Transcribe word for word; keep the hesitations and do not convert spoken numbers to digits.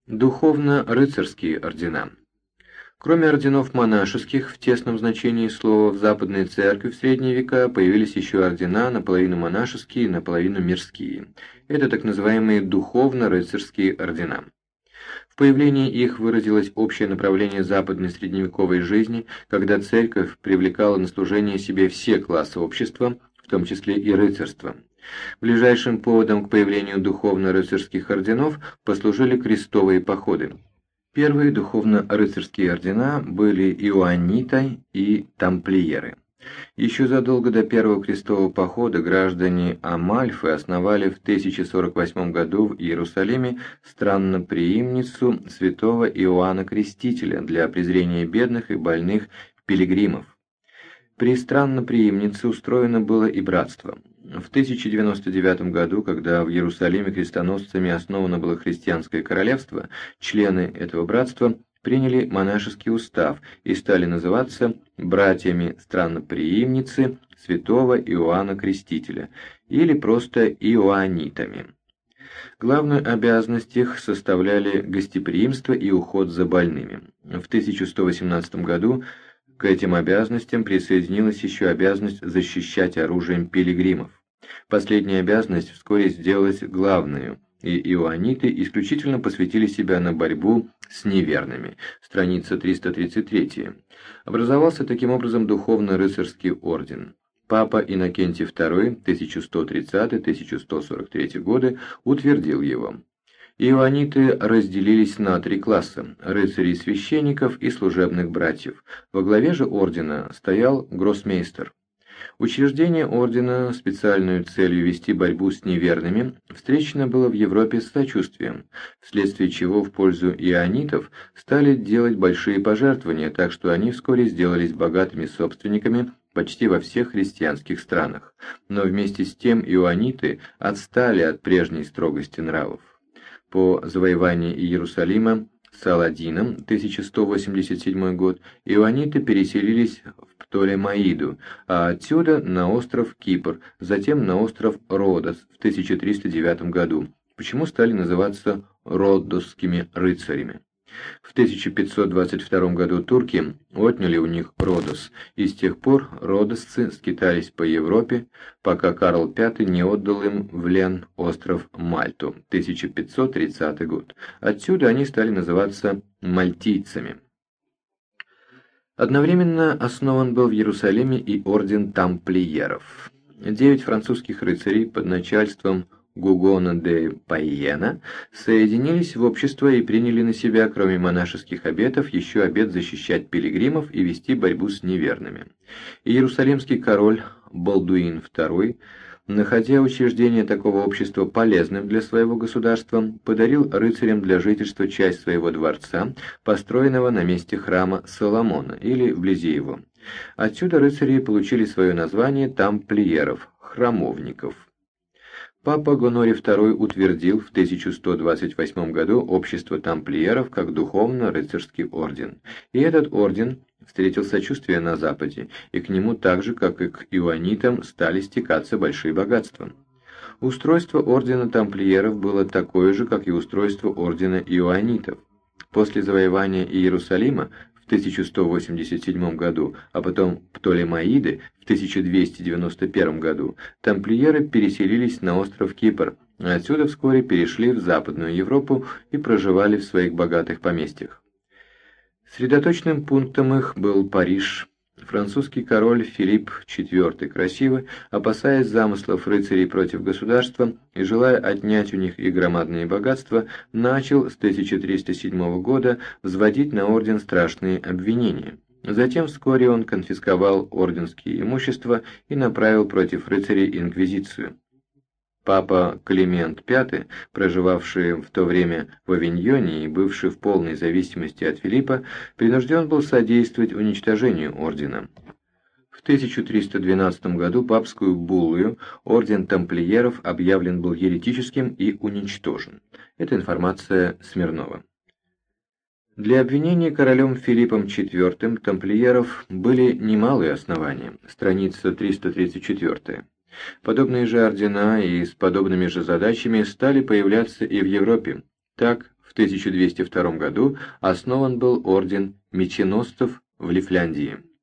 Духовно-рыцарские ордена. Кроме орденов монашеских, в тесном значении слова, в Западной Церкви в средние века появились еще ордена, наполовину монашеские, наполовину мирские. Это так называемые духовно-рыцарские ордена. В появлении их выразилось общее направление западной средневековой жизни, когда Церковь привлекала на служение себе все классы общества, в том числе и рыцарство. Ближайшим поводом к появлению духовно-рыцарских орденов послужили крестовые походы. Первые духовно-рыцарские ордена были иоанниты и тамплиеры. Еще задолго до первого крестового похода граждане Амальфы основали в тысяча сорок восьмом году в Иерусалиме странноприимницу святого Иоанна Крестителя для презрения бедных и больных пилигримов. При странноприимнице устроено было и братство. В тысяча девяносто девятом году, когда в Иерусалиме крестоносцами основано было христианское королевство, члены этого братства приняли монашеский устав и стали называться братьями странноприимницы святого Иоанна Крестителя или просто иоаннитами. Главную обязанность их составляли гостеприимство и уход за больными. В тысяча сто восемнадцатом году к этим обязанностям присоединилась еще обязанность защищать оружием пилигримов. Последняя обязанность вскоре сделалась главной, и иоанниты исключительно посвятили себя на борьбу с неверными. Страница триста тридцать три. Образовался таким образом духовно-рыцарский орден. Папа Иннокентий второй, тысяча сто тридцатый — тысяча сто сорок третий годы, утвердил его. Иоанниты разделились на три класса – рыцарей-священников и служебных братьев. Во главе же ордена стоял гроссмейстер. Учреждение ордена, специальную целью вести борьбу с неверными, встречено было в Европе с сочувствием, вследствие чего в пользу иоаннитов стали делать большие пожертвования, так что они вскоре сделались богатыми собственниками почти во всех христианских странах. Но вместе с тем иоанниты отстали от прежней строгости нравов. По завоевании Иерусалима Саладином, тысяча сто восемьдесят седьмой год, иоанниты переселились в Птолемаиду, а отсюда на остров Кипр, затем на остров Родос в тысяча триста девятом году, почему стали называться родосскими рыцарями. В тысяча пятьсот двадцать втором году турки отняли у них Родос, и с тех пор родосцы скитались по Европе, пока Карл Пятый не отдал им в плен остров Мальту, тысяча пятьсот тридцатый год. Отсюда они стали называться мальтийцами. Одновременно основан был в Иерусалиме и орден тамплиеров. Девять французских рыцарей под начальством Гугона де Пайена соединились в общество и приняли на себя, кроме монашеских обетов, еще обет защищать пилигримов и вести борьбу с неверными. Иерусалимский король Балдуин второй, находя учреждение такого общества полезным для своего государства, подарил рыцарям для жительства часть своего дворца, построенного на месте храма Соломона или вблизи его. Отсюда рыцари получили свое название тамплиеров, храмовников. Папа Гонорий второй утвердил в тысяча сто двадцать восьмом году общество тамплиеров как духовно-рыцарский орден. И этот орден встретил сочувствие на Западе, и к нему так же, как и к иоаннитам, стали стекаться большие богатства. Устройство ордена тамплиеров было такое же, как и устройство ордена иоаннитов. После завоевания Иерусалима в тысяча сто восемьдесят седьмом году, а потом Птолемаиды в тысяча двести девяносто первом году, тамплиеры переселились на остров Кипр, а отсюда вскоре перешли в Западную Европу и проживали в своих богатых поместьях. Средоточным пунктом их был Париж. Французский король Филипп четвёртый Красивый, опасаясь замыслов рыцарей против государства и желая отнять у них их громадные богатства, начал с тысяча триста седьмого года взводить на орден страшные обвинения. Затем вскоре он конфисковал орденские имущества и направил против рыцарей инквизицию. Папа Климент Пятый, проживавший в то время в Авиньоне и бывший в полной зависимости от Филиппа, принужден был содействовать уничтожению ордена. В тысяча триста двенадцатом году папскую буллою орден тамплиеров объявлен был еретическим и уничтожен. Это информация Смирнова. Для обвинения королем Филиппом четвёртым тамплиеров были немалые основания. Страница триста тридцать четыре. Подобные же ордена и с подобными же задачами стали появляться и в Европе. Так, в тысяча двести втором году основан был орден меченосцев в Лифляндии.